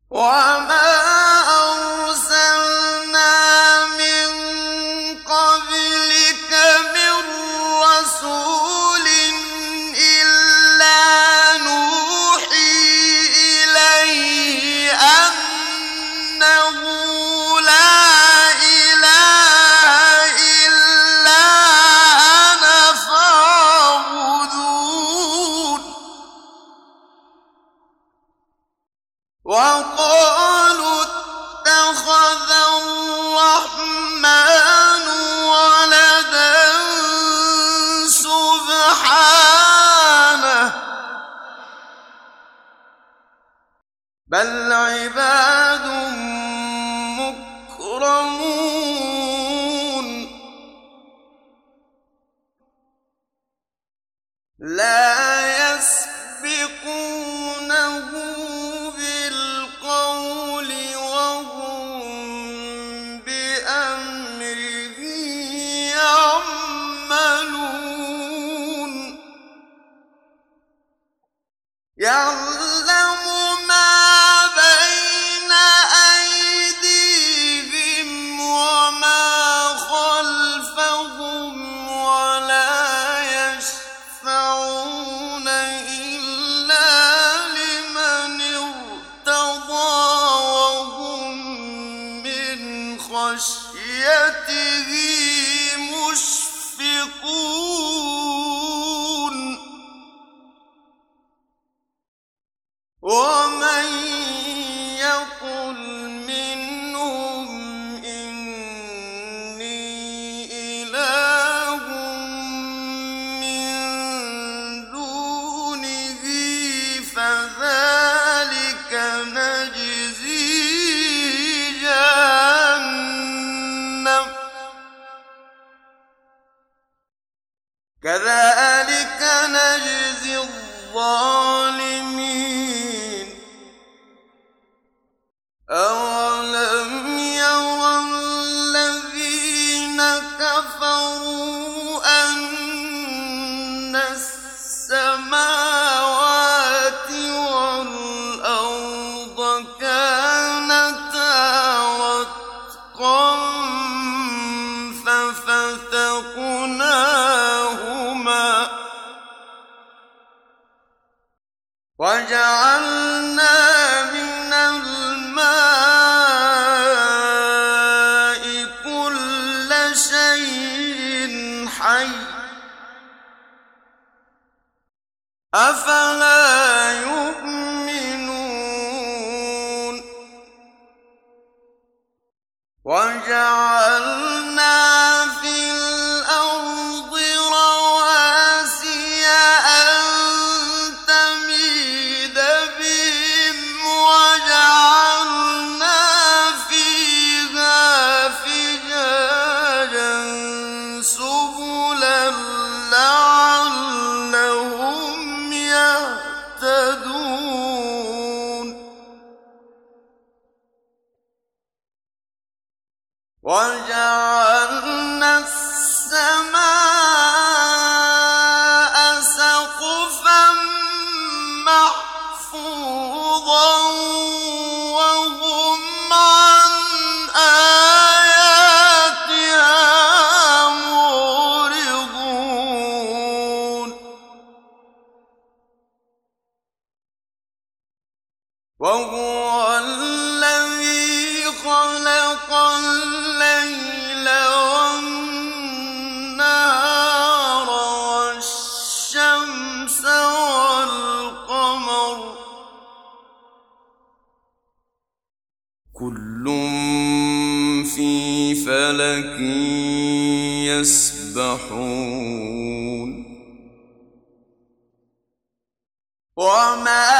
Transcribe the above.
وما أرسلنا من قبلك من رسول إلا نوحي إليه أنه لا إله إلا أنا فاعبدون وقالوا اتخذ الرحمن ولدا سبحانه بل عباد مكرمون لا يسبقونه بالقول وهم بأمره يعملون يعلم ما بين أيديهم وما خلفهم ولا يشفعون إلا لمن ارتضى وهم من خشيته مشفقون ومن يقل منهم إني إله من دونه فذلك نجزيه جهنم كذلك نجزي الظالمين أولم يرى الذين كفروا أن السماوات والأرض كانتا رتقا ففتقناهما وجعلنا من الماء كل شيء حي أفلا يؤمنون وجعلنا في الأرض رواسي أن تميد بهم وجعلنا فيها فجاجا سبلا لعلهم يهتدون وجعلنا السماء سقفا محفوظا وهم عن آياتها معرضون وهو الذي خلق الليل والنهار والشمس والقمر كل في فلك يسبحون وما